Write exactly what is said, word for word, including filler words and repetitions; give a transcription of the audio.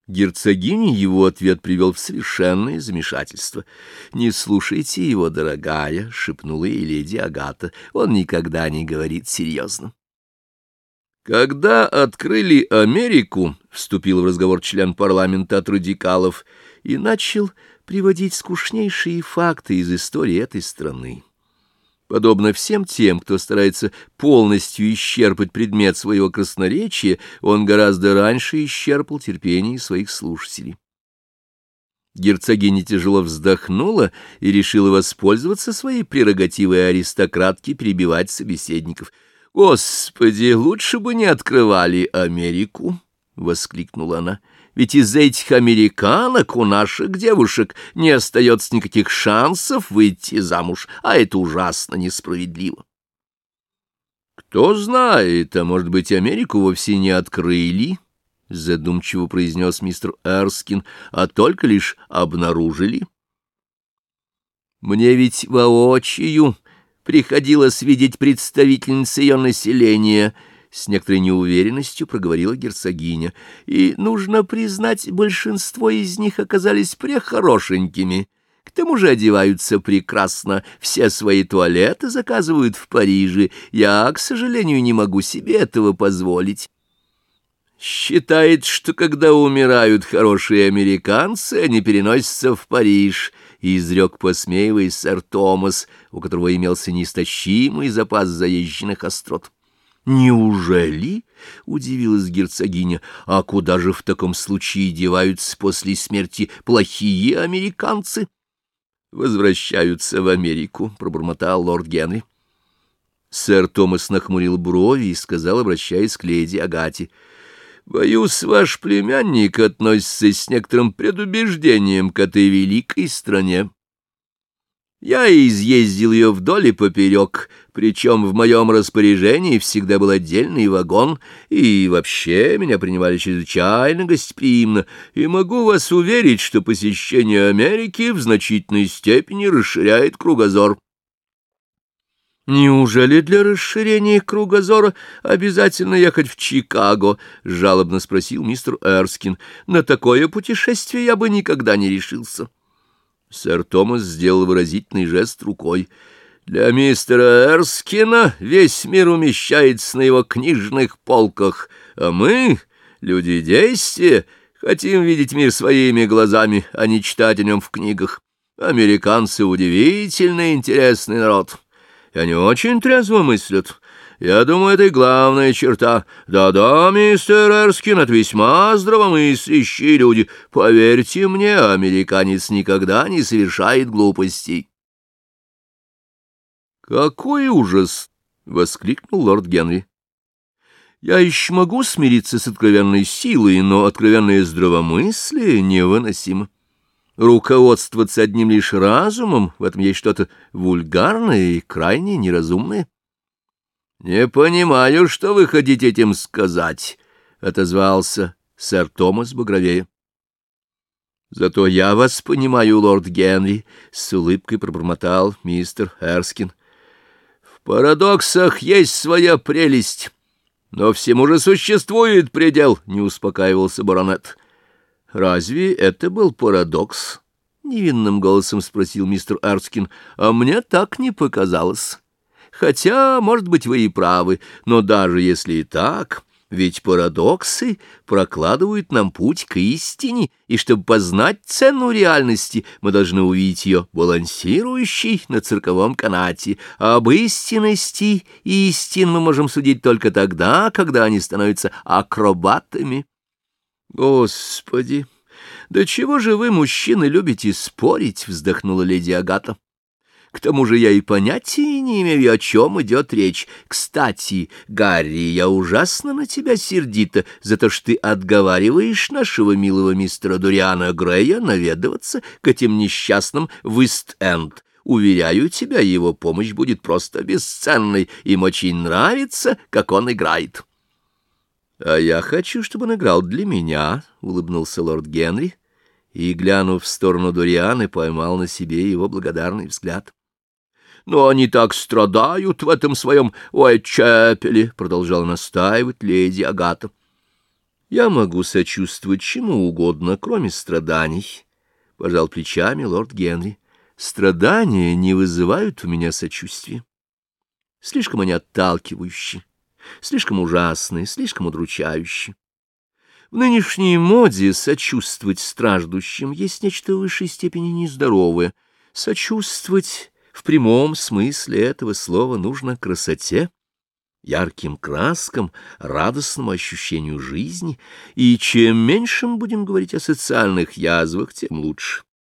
Герцогиня его ответ привел в совершенное замешательство. «Не слушайте его, дорогая», — шепнула ей леди Агата, — «он никогда не говорит серьезно». Когда открыли Америку, вступил в разговор член парламента от радикалов и начал приводить скучнейшие факты из истории этой страны. Подобно всем тем, кто старается полностью исчерпать предмет своего красноречия, он гораздо раньше исчерпал терпение своих слушателей. Герцогиня тяжело вздохнула и решила воспользоваться своей прерогативой аристократки перебивать собеседников. «Господи, лучше бы не открывали Америку!» — воскликнула она. «Ведь из этих американок у наших девушек не остается никаких шансов выйти замуж, а это ужасно несправедливо». «Кто знает, а может быть, Америку вовсе не открыли?» — задумчиво произнес мистер Эрскин, — «а только лишь обнаружили». «Мне ведь воочию приходилось видеть представительниц ее населения», — с некоторой неуверенностью проговорила герцогиня, — «и, нужно признать, большинство из них оказались прехорошенькими. К тому же одеваются прекрасно, все свои туалеты заказывают в Париже. Я, к сожалению, не могу себе этого позволить». «Считает, что когда умирают хорошие американцы, они переносятся в Париж», — изрек, посмеиваясь, сэр Томас, у которого имелся неистощимый запас заезженных острот. «Неужели?» — удивилась герцогиня. «А куда же в таком случае деваются после смерти плохие американцы?» «Возвращаются в Америку», — пробормотал лорд Генри. Сэр Томас нахмурил брови и сказал, обращаясь к леди Агате: «Боюсь, ваш племянник относится с некоторым предубеждением к этой великой стране. Я изъездил ее вдоль и поперек, причем в моем распоряжении всегда был отдельный вагон, и вообще меня принимали чрезвычайно гостеприимно, и могу вас уверить, что посещение Америки в значительной степени расширяет кругозор». «Неужели для расширения кругозора обязательно ехать в Чикаго?» — жалобно спросил мистер Эрскин. «На такое путешествие я бы никогда не решился». Сэр Томас сделал выразительный жест рукой. «Для мистера Эрскина весь мир умещается на его книжных полках, а мы, люди действия, хотим видеть мир своими глазами, а не читать о нем в книгах. Американцы — удивительно интересный народ, и они очень трезво мыслят. Я думаю, это и главная черта. Да-да, мистер Эрскин, это весьма здравомыслящие люди. Поверьте мне, американец никогда не совершает глупостей». «Какой ужас!» — воскликнул лорд Генри. «Я еще могу смириться с откровенной силой, но откровенное здравомыслие невыносимо. Руководствоваться одним лишь разумом — в этом есть что-то вульгарное и крайне неразумное». «Не понимаю, что вы хотите этим сказать», — отозвался сэр Томас багровея. «Зато я вас понимаю, лорд Генри», — с улыбкой пробормотал мистер Эрскин. «В парадоксах есть своя прелесть, но всему же существует предел», — не успокаивался баронет. «Разве это был парадокс?» — невинным голосом спросил мистер Эрскин. «А мне так не показалось. Хотя, может быть, вы и правы, но даже если и так, ведь парадоксы прокладывают нам путь к истине, и чтобы познать цену реальности, мы должны увидеть ее балансирующей на цирковом канате. Об истинности истин мы можем судить только тогда, когда они становятся акробатами». «Господи, да чего же вы, мужчины, любите спорить?» — вздохнула леди Агата. «К тому же я и понятия не имею, о чем идет речь. Кстати, Гарри, я ужасно на тебя сердита за то, что ты отговариваешь нашего милого мистера Дориана Грея наведываться к этим несчастным в Ист-Энд. Уверяю тебя, его помощь будет просто бесценной. Им очень нравится, как он играет». «А я хочу, чтобы он играл для меня», — улыбнулся лорд Генри, и, глянув в сторону Дорианы, поймал на себе его благодарный взгляд. «Но они так страдают в этом своем Уайтчепеле», — продолжала настаивать леди Агата. Я могу сочувствовать чему угодно, кроме страданий, — пожал плечами лорд Генри. Страдания не вызывают у меня сочувствия. Слишком они отталкивающие, слишком ужасные, слишком удручающие. В нынешней моде сочувствовать страждущим есть нечто в высшей степени нездоровое. Сочувствовать в прямом смысле этого слова нужно красоте, ярким краскам, радостному ощущению жизни, и чем меньше мы будем говорить о социальных язвах, тем лучше.